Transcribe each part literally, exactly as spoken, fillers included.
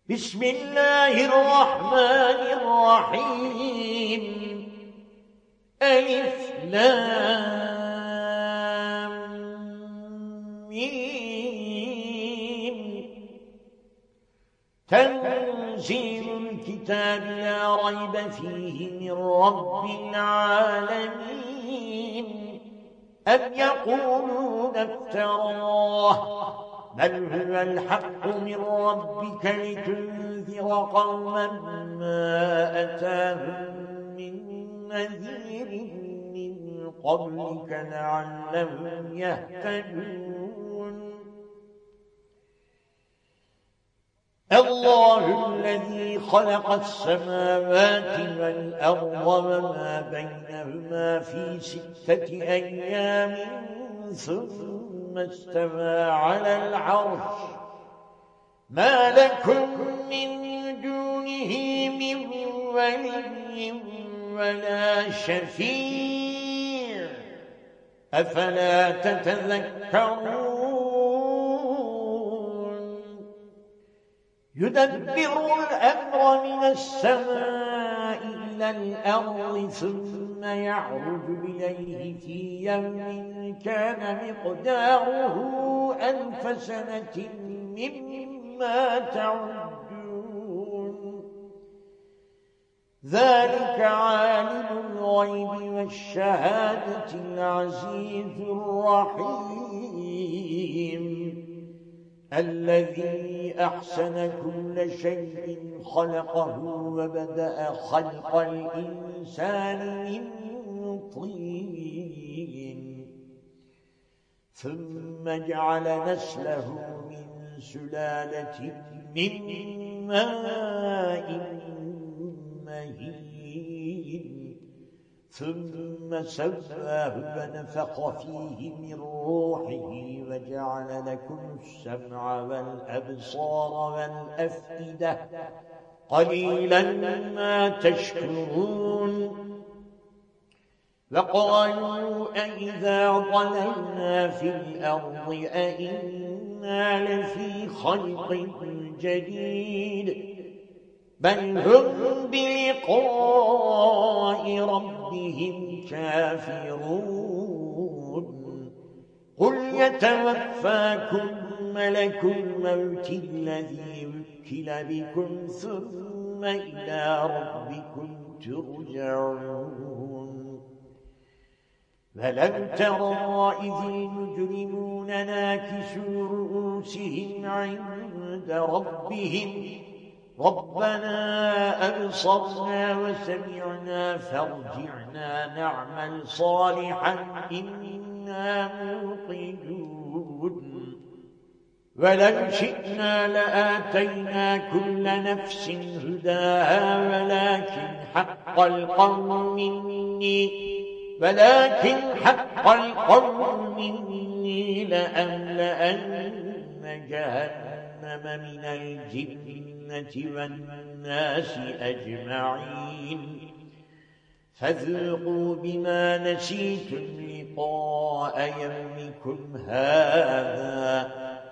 بسم الله الرحمن الرحيم ألف لام ميم تنزيل الكتاب لا ريب فيه من رب العالمين أم يقولون افتراه بل هو الحق من ربك لتنذر قوما ما أتاهم من نذير من قبلك لعلهم يهتدون الله الذي خلق السماوات والأرض وما بينهما في ستة أيام ثم استوى على العرش ما لكم من دونه من ولي ولا شفيع أفلا تتذكرون يدبر الأمر من السماء إلى الأرض ثم يعرج إليه في يوم كان مقداره ألف سنة مما تعدون ذلك عالم الغيب والشهادة العزيز الرحيم الذي أحسن كل شيء خلقه وبدأ خلق الإنسان من طين ثم جعل نسله من سلالة من ماء مهين ثم سواه ونفخ فيه من روحه وجعل لكم السمع والأبصار والأفئدة قليلا ما تشكرون وقالوا أئذا ضللنا في الأرض أئنا لفي خلق جديد بل هم بلقاء ربهم كافرون قل يتوفاكم ملك الموت الذي وكل بكم ثم إلى ربكم ترجعون فلم ترى إذ المجرمون ناكسوا رؤوسهم عند ربهم ربنا أبصرنا وسمعنا فارجعنا نعمل صالحا إنا موقنون ولو شئنا لآتينا كل نفس هداها ولكن حق القول مني ولكن حق القول مني لأملأن جهنم من الجنة والناس أجمعين فذوقوا بما نسيتم لقاء يومكم هذا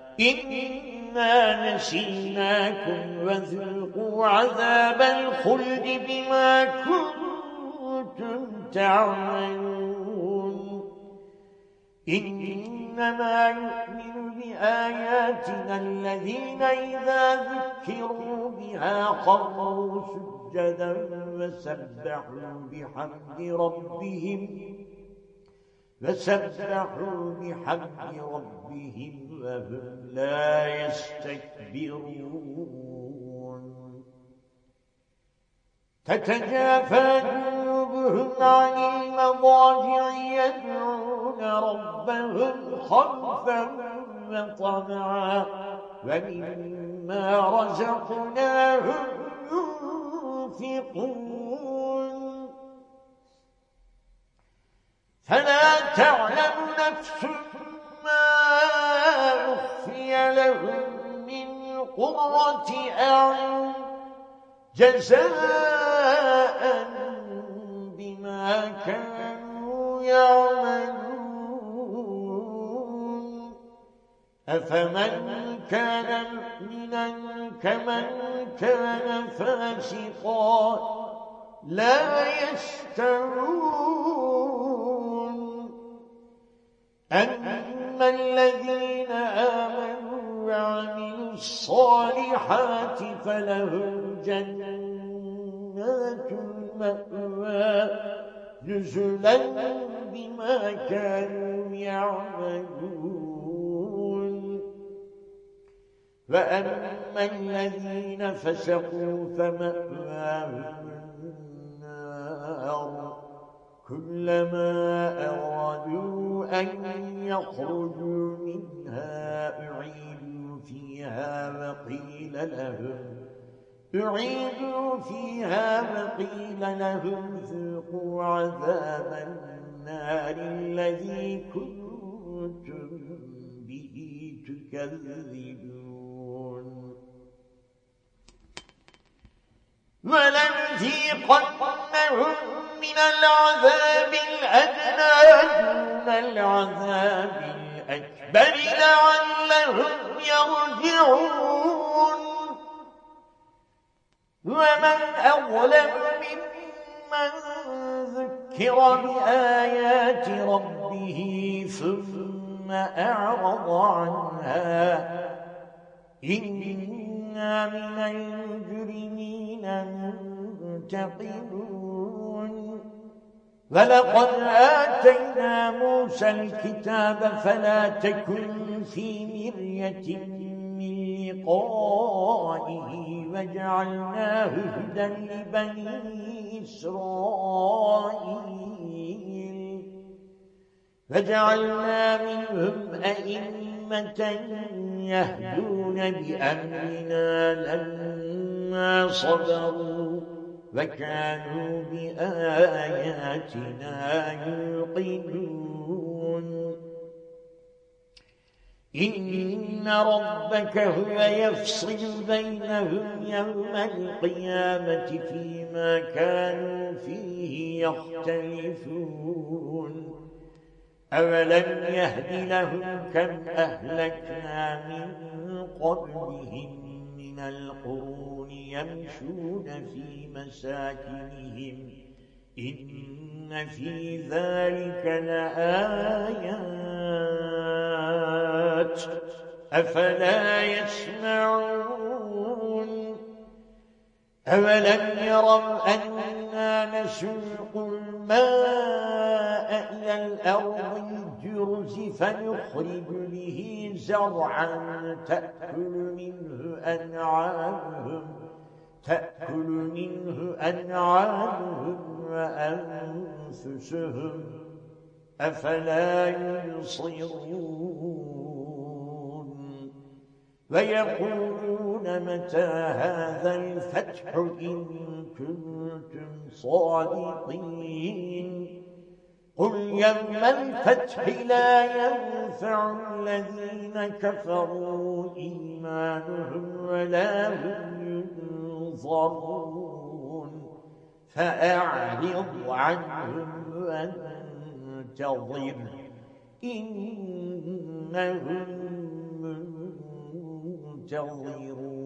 إنا نسيناكم وذوقوا عذاب الخلد بما كنتم تعملون إنما يؤمن بآياتنا الذين إذا ذكروا بها خروا سجدا وسبحوا بحمد ربهم وسبحوا بحمد ربهم وهم لا يستكبرون تتجافى جنوبهم عن المضاجع يدعون ربهم خوفا وطمعا ومما رزقناهم ينفقون فلا تعلم نفس ما أخفي لهم من قرة أعين جزاء بما كانوا يعملون أفمن كان مؤمنا كمن كان فاسقا لا يستوون أما الذين آمنوا وعملوا الصالحات فلهم جنات المأوى نزلا بما كانوا يعملون وأما الذين فسقوا فمأواهم النار كلما أرادوا أن يخرجوا منها أعيدوا فيها وقيل لهم أعيدوا فيها وقيل لهم ذوقوا عذاب النار الذي كنتم به تكذبون ولنذيقنهم من العذاب الأدنى دون العذاب الأكبر لعلهم يرجعون ومن أظلم ممن ذكر بآيات ربه ثم أعرض عنها إنا من المجرمين منتقمون ولقد آتينا موسى الكتاب فلا تكن في مرية من لقائه وجعلناه هدى لبني إسرائيل وجعلنا منهم أئمة يهدون بأمرنا لما صبروا وكانوا بآياتنا يوقنون إن ربك هو يفصل بينهم يوم القيامة فيما كانوا فيه يختلفون أولم يهد لهم كم أهلكنا من قبلهم من القرون يمشون في مساكنهم إن في ذلك لآيات أفلا يسمعون أولم يروا أننا نسوق الماء إلى الأرض الجرز فنخرج به زرعا تأكل منه أنعامهم تأكل منه أنعامهم وأنفسهم أفلا يبصرون ويقولون متى هذا الفتح إن كنتم صادقين قل يوم الفتح لا ينفع الذين كفروا إيمانهم ولا هم ينظرون فأعرض عنهم وانتظر إنهم منتظرون